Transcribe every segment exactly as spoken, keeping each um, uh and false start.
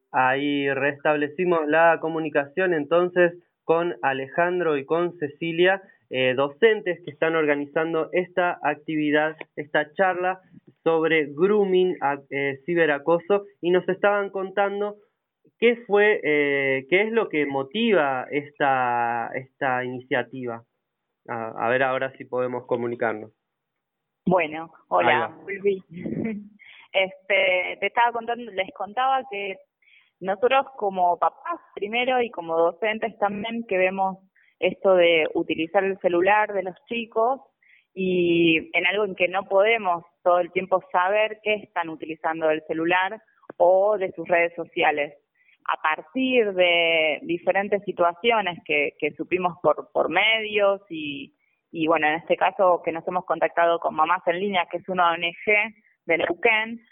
Ahí restablecimos la comunicación entonces con Alejandro y con Cecilia, eh, docentes que están organizando esta actividad, esta charla sobre grooming, eh, ciberacoso, y nos estaban contando qué fue, eh, qué es lo que motiva esta, esta iniciativa. A, a ver ahora si podemos comunicarnos. Bueno, hola, volví. Este, te estaba contando, les contaba que nosotros como papás primero y como docentes también que vemos esto de utilizar el celular de los chicos y en algo en que no podemos todo el tiempo saber qué están utilizando del celular o de sus redes sociales. A partir de diferentes situaciones que, que supimos por, por medios y, y bueno, en este caso que nos hemos contactado con Mamás en Línea, que es una O N G de Neuquén,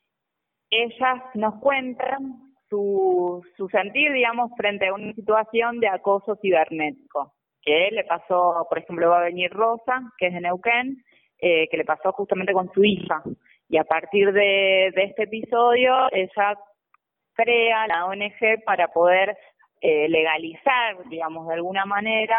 ellas nos cuentan su, su sentir, digamos, frente a una situación de acoso cibernético, que le pasó, por ejemplo, va a venir Rosa, que es de Neuquén, eh, que le pasó justamente con su hija. Y a partir de, de este episodio, ella crea la O N G para poder eh, legalizar, digamos, de alguna manera,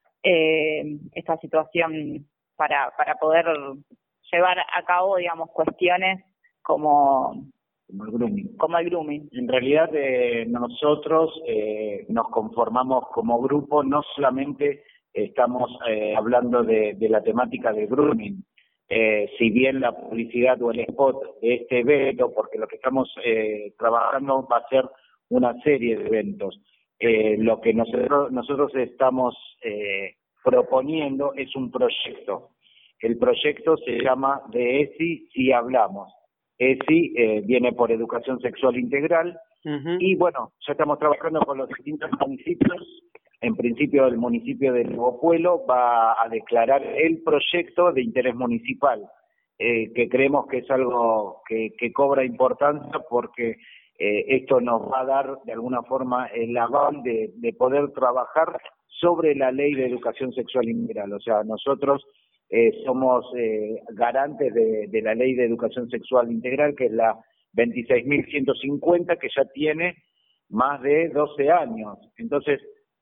eh, esta situación para, para poder llevar a cabo, digamos, cuestiones como... Como el grooming. Como el grooming. En realidad eh, nosotros eh, nos conformamos como grupo, no solamente estamos eh, hablando de, de la temática del grooming, eh, si bien la publicidad o el spot de este evento, porque lo que estamos eh, trabajando va a ser una serie de eventos. Eh, lo que nosotros, nosotros estamos eh, proponiendo es un proyecto. El proyecto se llama De ESI Si Hablamos. ESI eh, viene por Educación Sexual Integral. Uh-huh. Y bueno, ya estamos trabajando con los distintos municipios. En principio el municipio de Nuevo Pueblo va a declarar el proyecto de interés municipal, eh, que creemos que es algo que, que cobra importancia porque eh, esto nos va a dar de alguna forma el aval de, de poder trabajar sobre la ley de educación sexual integral. O sea, nosotros Eh, somos eh, garantes de, de la Ley de Educación Sexual Integral, que es la veintiséis mil ciento cincuenta, que ya tiene más de doce años. Entonces,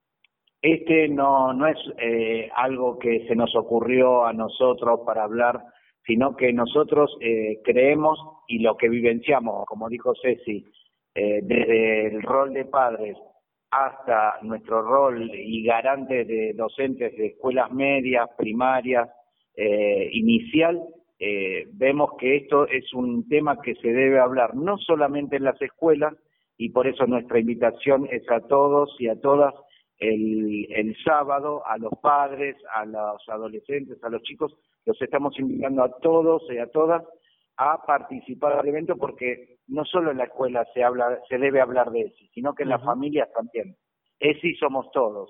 este no, no es eh, algo que se nos ocurrió a nosotros para hablar, sino que nosotros eh, creemos y lo que vivenciamos, como dijo Ceci, eh, desde el rol de padres hasta nuestro rol y garante de docentes de escuelas medias, primarias, Eh, inicial, eh, vemos que esto es un tema que se debe hablar no solamente en las escuelas, y por eso nuestra invitación es a todos y a todas el, el sábado, a los padres, a los adolescentes, a los chicos, los estamos invitando a todos y a todas a participar del evento, porque no solo en la escuela se habla, se debe hablar de ESI, sino que en uh-huh. las familias también. ESI somos todos.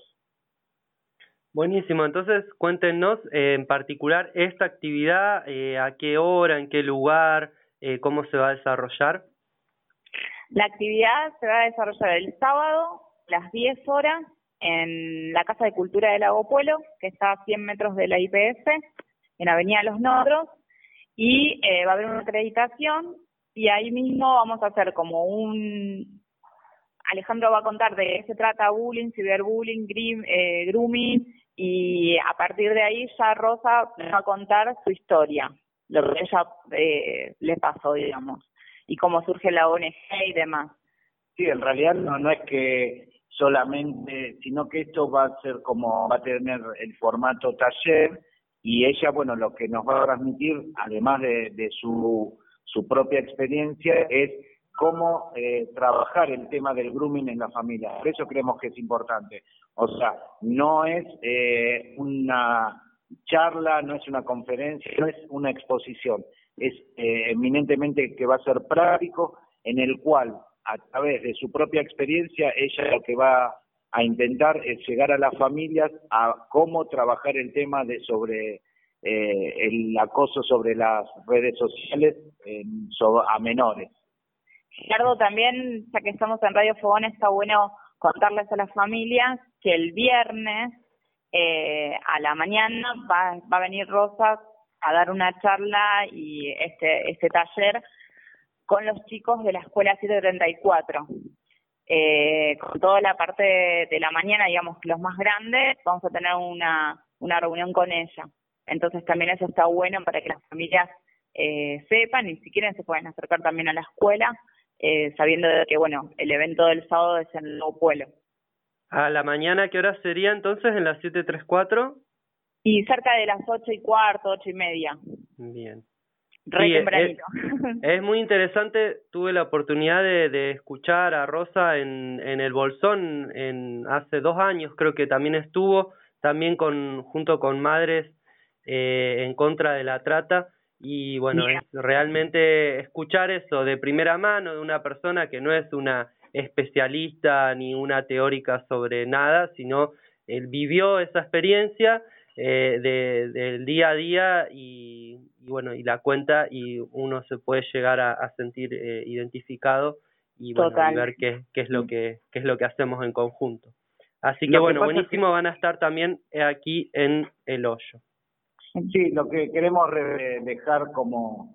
Buenísimo, entonces cuéntenos eh, en particular esta actividad, eh, a qué hora, en qué lugar, eh, cómo se va a desarrollar. La actividad se va a desarrollar el sábado a las diez horas en la Casa de Cultura de Lago Puelo, que está a cien metros de la I P F, en Avenida Los Nodros, y eh, va a haber una acreditación y ahí mismo vamos a hacer como un... Alejandro va a contar de qué se trata bullying, ciberbullying, grim, eh, grooming, y a partir de ahí ya Rosa va a contar su historia, lo que ella eh, le pasó, digamos, y cómo surge la O N G y demás. Sí, en realidad no, no es que solamente, sino que esto va a ser como, va a tener el formato taller, y ella, bueno, lo que nos va a transmitir, además de, de su, su propia experiencia, es cómo eh, trabajar el tema del grooming en la familia. Por eso creemos que es importante. O sea, no es eh, una charla, no es una conferencia, no es una exposición. Es eh, eminentemente que va a ser práctico, en el cual, a través de su propia experiencia, ella lo que va a intentar es llegar a las familias a cómo trabajar el tema de sobre eh, el acoso sobre las redes sociales eh, sobre, a menores. Gerardo, también, ya que estamos en Radio Fogón, está bueno contarles a las familias que el viernes eh, a la mañana va, va a venir Rosa a dar una charla y este este taller con los chicos de la Escuela siete treinta y cuatro. eh, con toda la parte de, de la mañana, digamos, los más grandes, vamos a tener una, una reunión con ella. Entonces también eso está bueno para que las familias eh, sepan y si quieren se pueden acercar también a la escuela, eh, sabiendo de que, bueno, el evento del sábado es en el nuevo pueblo. ¿A la mañana qué hora sería entonces? ¿En las siete treinta y cuatro? Y cerca de las ocho y cuarto, ocho y media. Bien. Re sí, tempranito. Es, es muy interesante. Tuve la oportunidad de, de escuchar a Rosa en, en el Bolsón en hace dos años, creo que también estuvo, también con junto con Madres eh, en contra de la trata. Y bueno, Yeah. es realmente escuchar eso de primera mano de una persona que no es una especialista ni una teórica sobre nada, sino él vivió esa experiencia eh, de, del día a día y, y bueno, y la cuenta y uno se puede llegar a, a sentir eh, identificado y bueno, y ver qué, qué es lo que qué es lo que hacemos en conjunto. Así que Lo bueno, que pasa buenísimo, es que... van a estar también aquí en El Hoyo. Sí, lo que queremos re dejar como,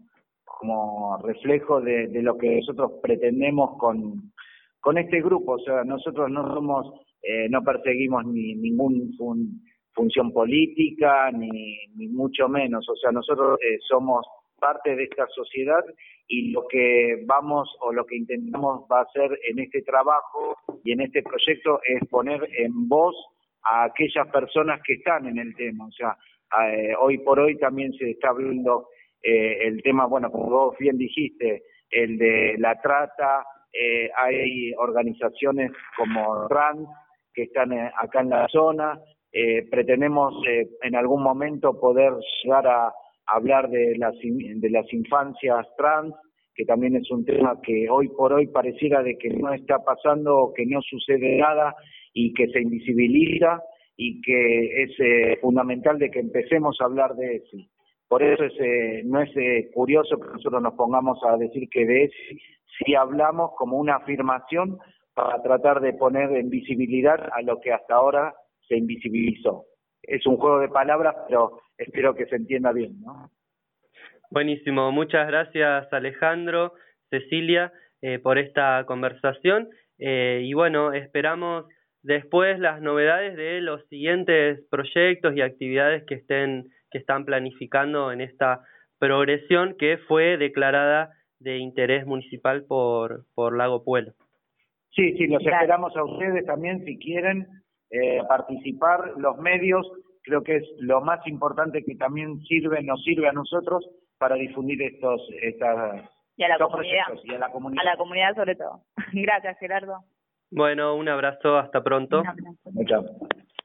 como reflejo de, de lo que nosotros pretendemos con, con este grupo. O sea, nosotros no somos, eh, no perseguimos ni ningún fun, función política, ni, ni mucho menos. O sea, nosotros eh, somos parte de esta sociedad y lo que vamos o lo que intentamos va a hacer en este trabajo y en este proyecto es poner en voz a aquellas personas que están en el tema. O sea, Eh, hoy por hoy también se está hablando eh, el tema, bueno, como vos bien dijiste, el de la trata, eh, hay organizaciones como trans que están eh, acá en la zona, eh, pretendemos eh, en algún momento poder llegar a hablar de las, de las infancias trans, que también es un tema que hoy por hoy pareciera de que no está pasando o que no sucede nada y que se invisibiliza, y que es eh, fundamental de que empecemos a hablar de eso. Por eso es, eh, no es eh, curioso que nosotros nos pongamos a decir que de eso sí hablamos como una afirmación para tratar de poner en visibilidad a lo que hasta ahora se invisibilizó. Es un juego de palabras, pero espero que se entienda bien, ¿no? Buenísimo, muchas gracias Alejandro, Cecilia, eh, por esta conversación eh, y bueno, esperamos después las novedades de los siguientes proyectos y actividades que estén que están planificando en esta progresión que fue declarada de interés municipal por por Lago Puelo. Sí, sí, los esperamos a ustedes también si quieren eh, participar, los medios, creo que es lo más importante que también sirve, nos sirve a nosotros para difundir estos estas y a la comunidad, y a la comunidad. A la comunidad sobre todo. Gracias, Gerardo. Bueno, un abrazo, hasta pronto. Un abrazo. Muchas.